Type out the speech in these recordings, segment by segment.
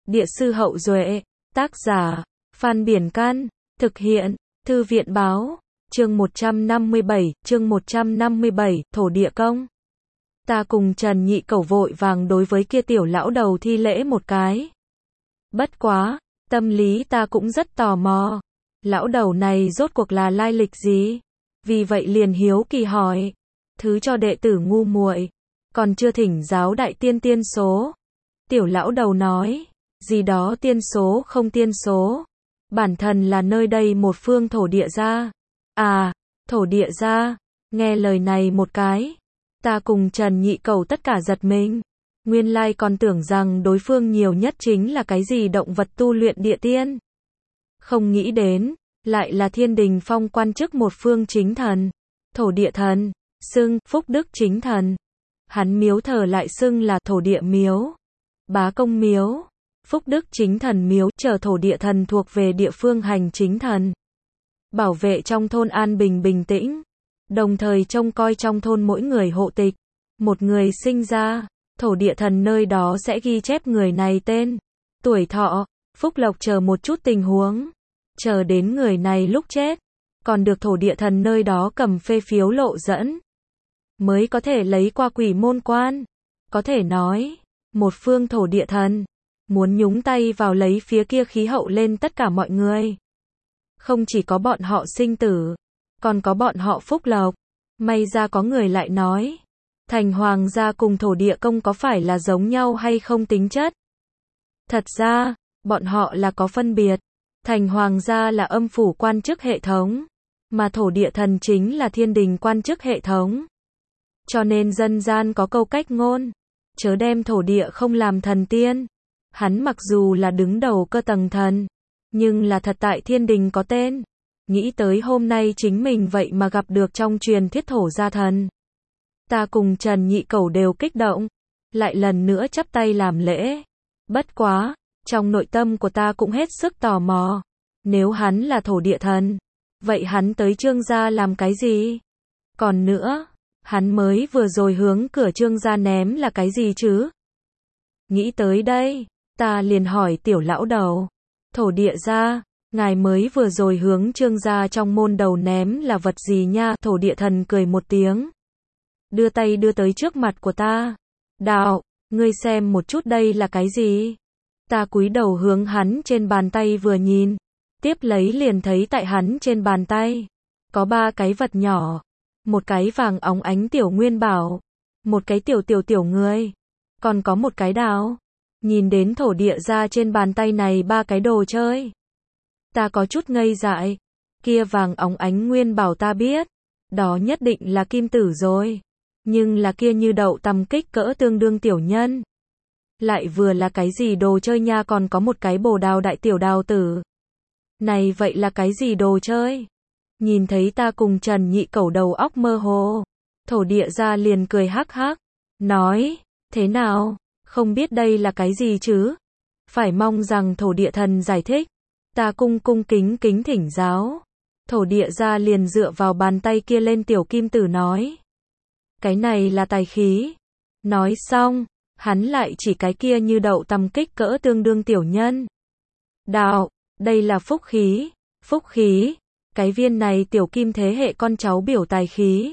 Địa sư Hậu Duệ, tác giả, Phan Biển Can, thực hiện, Thư viện Báo, chương 157, thổ địa công. Ta cùng Trần Nhị Cẩu vội vàng đối với kia tiểu lão đầu thi lễ một cái. Bất quá, tâm lý ta cũng rất tò mò. Lão đầu này rốt cuộc là lai lịch gì? Vì vậy liền hiếu kỳ hỏi. Thứ cho đệ tử ngu muội, còn chưa thỉnh giáo đại tiên tiên số. Tiểu lão đầu nói, gì đó tiên số không tiên số. Bản thân là nơi đây một phương thổ địa gia. À, thổ địa gia, nghe lời này một cái. Ta cùng Trần Nhị Cẩu tất cả giật mình. Nguyên lai còn tưởng rằng đối phương nhiều nhất chính là cái gì động vật tu luyện địa tiên. Không nghĩ đến, lại là Thiên Đình Phong quan chức một phương chính thần. Thổ địa thần, xưng Phúc Đức chính thần. Hắn miếu thờ lại xưng là thổ địa miếu, Bá Công miếu, Phúc Đức chính thần miếu, chờ thổ địa thần thuộc về địa phương hành chính thần. Bảo vệ trong thôn an bình bình tĩnh, đồng thời trông coi trong thôn mỗi người hộ tịch. Một người sinh ra, thổ địa thần nơi đó sẽ ghi chép người này tên, tuổi thọ, phúc lộc chờ một chút tình huống. Chờ đến người này lúc chết, còn được thổ địa thần nơi đó cầm phê phiếu lộ dẫn, mới có thể lấy qua quỷ môn quan. Có thể nói, một phương thổ địa thần, muốn nhúng tay vào lấy phía kia khí hậu lên tất cả mọi người. Không chỉ có bọn họ sinh tử, còn có bọn họ phúc lộc. May ra có người lại nói, thành hoàng gia cùng thổ địa công có phải là giống nhau hay không tính chất. Thật ra, bọn họ là có phân biệt. Thành hoàng gia là âm phủ quan chức hệ thống, mà thổ địa thần chính là thiên đình quan chức hệ thống. Cho nên dân gian có câu cách ngôn, chớ đem thổ địa không làm thần tiên. Hắn mặc dù là đứng đầu cơ tầng thần, nhưng là thật tại thiên đình có tên. Nghĩ tới hôm nay chính mình vậy mà gặp được trong truyền thuyết thổ gia thần. Ta cùng Trần Nhị Cẩu đều kích động, lại lần nữa chắp tay làm lễ. Bất quá, trong nội tâm của ta cũng hết sức tò mò. Nếu hắn là thổ địa thần, vậy hắn tới Trương gia làm cái gì? Còn nữa, hắn mới vừa rồi hướng cửa Trương gia ném là cái gì chứ? Nghĩ tới đây, ta liền hỏi tiểu lão đầu, thổ địa gia, ngài mới vừa rồi hướng Trương gia trong môn đầu ném là vật gì nha? Thổ địa thần cười một tiếng, đưa tay đưa tới trước mặt của ta. Đạo, ngươi xem một chút đây là cái gì? Ta cúi đầu hướng hắn trên bàn tay vừa nhìn, tiếp lấy liền thấy tại hắn trên bàn tay có 3 cái vật nhỏ, một cái vàng óng ánh tiểu nguyên bảo, một cái tiểu người, còn có một cái đào. Nhìn đến thổ địa gia trên bàn tay này 3 cái đồ chơi, ta có chút ngây dại. Kia vàng óng ánh nguyên bảo ta biết, đó nhất định là kim tử rồi, nhưng là kia như đậu tằm kích cỡ tương đương tiểu nhân, lại vừa là cái gì đồ chơi nha? Còn có một cái bồ đào đại tiểu đào tử. Này vậy là cái gì đồ chơi? Nhìn thấy ta cùng Trần Nhị Cẩu đầu óc mơ hồ, thổ địa gia liền cười hắc hắc, nói, thế nào, không biết đây là cái gì chứ? Phải mong rằng thổ địa thần giải thích. Ta cung kính thỉnh giáo. Thổ địa gia liền dựa vào bàn tay kia lên tiểu kim tử nói, cái này là tài khí. Nói xong, hắn lại chỉ cái kia như đậu tằm kích cỡ tương đương tiểu nhân. Đạo, đây là phúc khí. Phúc khí, cái viên này tiểu kim thế hệ con cháu biểu tài khí.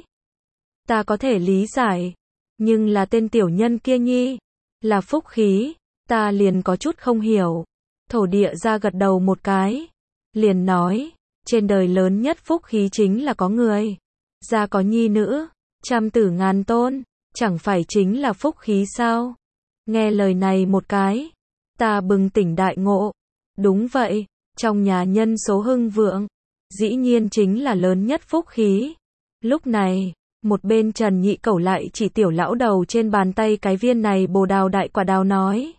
Ta có thể lý giải, nhưng là tên tiểu nhân kia nhi, là phúc khí, ta liền có chút không hiểu. Thổ địa gia gật đầu một cái, liền nói, trên đời lớn nhất phúc khí chính là có người gia có nhi nữ, trăm tử ngàn tôn, chẳng phải chính là phúc khí sao? Nghe lời này một cái, ta bừng tỉnh đại ngộ. Đúng vậy, trong nhà nhân số hưng vượng, dĩ nhiên chính là lớn nhất phúc khí. Lúc này, một bên Trần Nhị Cẩu lại chỉ tiểu lão đầu trên bàn tay cái viên này bồ đào đại quả đào nói,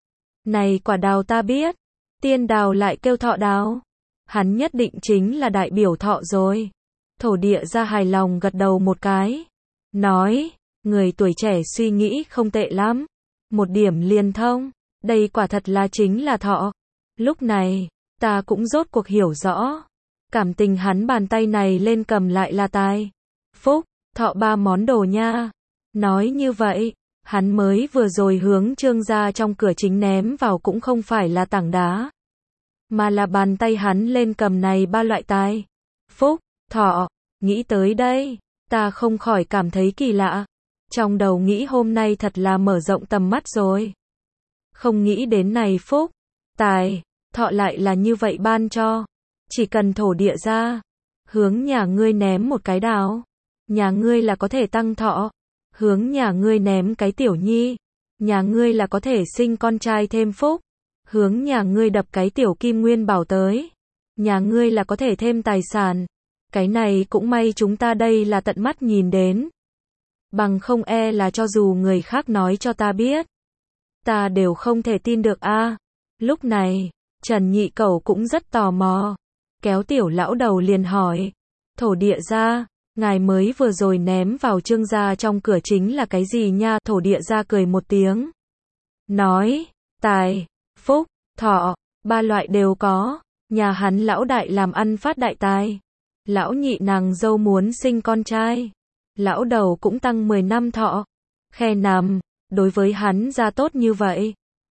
này quả đào ta biết, tiên đào lại kêu thọ đào, hắn nhất định chính là đại biểu thọ rồi. Thổ địa gia hài lòng gật đầu một cái, nói, người tuổi trẻ suy nghĩ không tệ lắm, một điểm liền thông, đây quả thật là chính là thọ. Lúc này, ta cũng rốt cuộc hiểu rõ, cảm tình hắn bàn tay này lên cầm lại là tài, phúc, thọ 3 món đồ nha. Nói như vậy, Hắn mới vừa rồi hướng Trương gia trong cửa chính ném vào cũng không phải là tảng đá, mà là bàn tay hắn lên cầm này ba loại tài. Phúc, thọ, nghĩ tới đây, ta không khỏi cảm thấy kỳ lạ. Trong đầu nghĩ hôm nay thật là mở rộng tầm mắt rồi. Không nghĩ đến này phúc, tài, thọ lại là như vậy ban cho. Chỉ cần thổ địa ra, hướng nhà ngươi ném một cái đào, nhà ngươi là có thể tăng thọ. Hướng nhà ngươi ném cái tiểu nhi, nhà ngươi là có thể sinh con trai thêm phúc. Hướng nhà ngươi đập cái tiểu kim nguyên bảo tới, nhà ngươi là có thể thêm tài sản. Cái này cũng may chúng ta đây là tận mắt nhìn đến. Bằng không e là cho dù người khác nói cho ta biết, ta đều không thể tin được a. Lúc này, Trần Nhị Cẩu cũng rất tò mò, kéo tiểu lão đầu liền hỏi, thổ địa gia, ngài mới vừa rồi ném vào Trương gia trong cửa chính là cái gì nha? Thổ địa gia cười một tiếng, nói, tài, phúc, thọ, ba loại đều có, nhà hắn lão đại làm ăn phát đại tài, lão nhị nàng dâu muốn sinh con trai, lão đầu cũng tăng 10 năm thọ, khe nằm, đối với hắn gia tốt như vậy.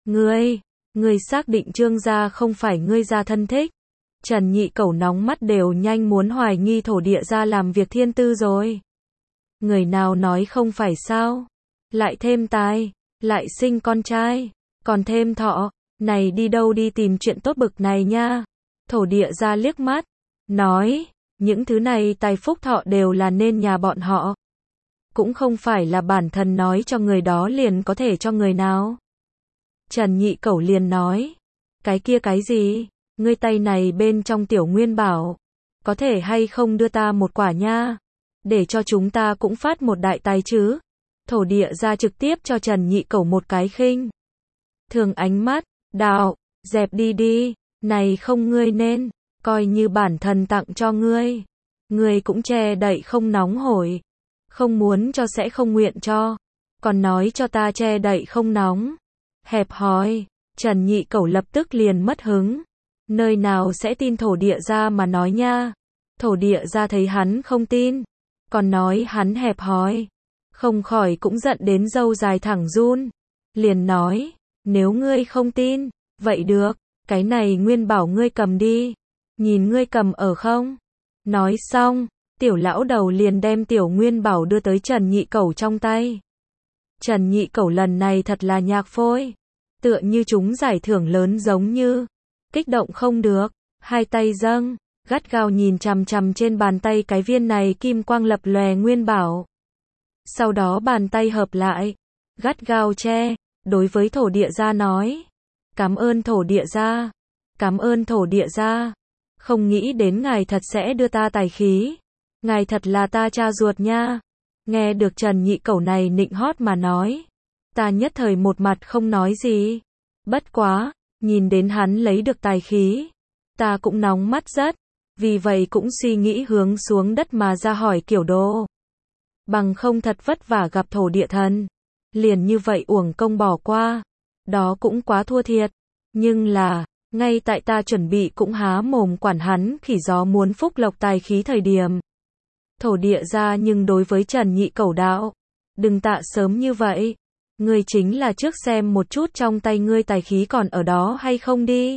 Ngươi xác định Trương gia không phải ngươi gia thân thích? Trần Nhị Cẩu nóng mắt đều nhanh muốn hoài nghi thổ địa gia làm việc thiên tư rồi. Người nào nói không phải sao? Lại thêm tài, lại sinh con trai, còn thêm thọ, này đi đâu đi tìm chuyện tốt bực này nha. Thổ địa gia liếc mắt, nói, những thứ này tài phúc thọ đều là nên nhà bọn họ. Cũng không phải là bản thân nói cho người đó liền có thể cho người nào. Trần Nhị Cẩu liền nói, cái kia cái gì? Ngươi tay này bên trong tiểu nguyên bảo, có thể hay không đưa ta một quả nha, để cho chúng ta cũng phát một đại tài chứ. Thổ địa gia trực tiếp cho Trần Nhị Cẩu một cái khinh thường ánh mắt, đạo, dẹp đi đi, này không ngươi nên, coi như bản thân tặng cho ngươi. Ngươi cũng che đậy không nóng hổi, không muốn cho sẽ không nguyện cho, còn nói cho ta che đậy không nóng. Hẹp hòi, Trần Nhị Cẩu lập tức liền mất hứng. Nơi nào sẽ tin thổ địa gia mà nói nha. Thổ địa gia thấy hắn không tin, còn nói hắn hẹp hòi, không khỏi cũng giận đến râu dài thẳng run. Liền nói, nếu ngươi không tin, vậy được, cái này nguyên bảo ngươi cầm đi, nhìn ngươi cầm ở không. Nói xong, tiểu lão đầu liền đem tiểu nguyên bảo đưa tới Trần Nhị Cẩu trong tay. Trần Nhị Cẩu lần này thật là nhạc phôi, tựa như chúng giải thưởng lớn giống như, kích động không được, hai tay dâng, gắt gao nhìn chằm chằm trên bàn tay cái viên này kim quang lập lòe nguyên bảo. Sau đó bàn tay hợp lại, gắt gao che, đối với thổ địa gia nói, cảm ơn thổ địa gia, cảm ơn thổ địa gia, không nghĩ đến ngài thật sẽ đưa ta tài khí, ngài thật là ta cha ruột nha. Nghe được Trần Nhị Cẩu này nịnh hót mà nói, ta nhất thời một mặt không nói gì. Bất quá, nhìn đến hắn lấy được tài khí, ta cũng nóng mắt rất, vì vậy cũng suy nghĩ hướng xuống đất mà ra hỏi kiểu đồ. Bằng không thật vất vả gặp thổ địa thần, liền như vậy uổng công bỏ qua, đó cũng quá thua thiệt. Nhưng là, ngay tại ta chuẩn bị cũng há mồm quản hắn khỉ gió muốn phúc lộc tài khí thời điểm, thổ địa gia nhưng đối với Trần Nhị Cẩu đạo, đừng tạ sớm như vậy, ngươi chính là trước xem một chút trong tay ngươi tài khí còn ở đó hay không đi.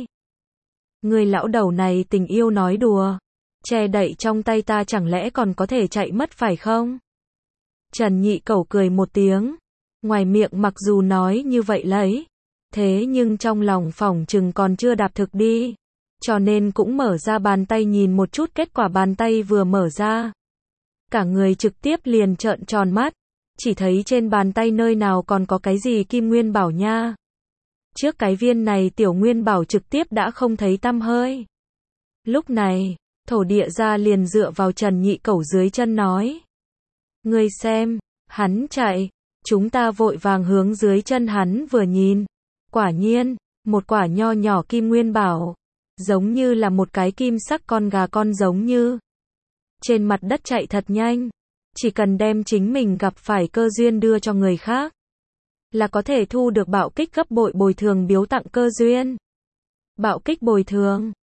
Ngươi lão đầu này tình yêu nói đùa, che đậy trong tay ta chẳng lẽ còn có thể chạy mất phải không? Trần Nhị Cẩu cười một tiếng, ngoài miệng mặc dù nói như vậy lấy, thế nhưng trong lòng phỏng chừng còn chưa đạp thực đi, cho nên cũng mở ra bàn tay nhìn một chút. Kết quả bàn tay vừa mở ra, cả người trực tiếp liền trợn tròn mắt, chỉ thấy trên bàn tay nơi nào còn có cái gì kim nguyên bảo nha. Trước cái viên này tiểu nguyên bảo trực tiếp đã không thấy tăm hơi. Lúc này, thổ địa gia liền dựa vào Trần Nhị Cẩu dưới chân nói, ngươi xem, hắn chạy. Chúng ta vội vàng hướng dưới chân hắn vừa nhìn, quả nhiên, một quả nho nhỏ kim nguyên bảo, giống như là một cái kim sắc con gà con giống như. Trên mặt đất chạy thật nhanh, chỉ cần đem chính mình gặp phải cơ duyên đưa cho người khác, là có thể thu được bạo kích gấp bội bồi thường biếu tặng cơ duyên. Bạo kích bồi thường,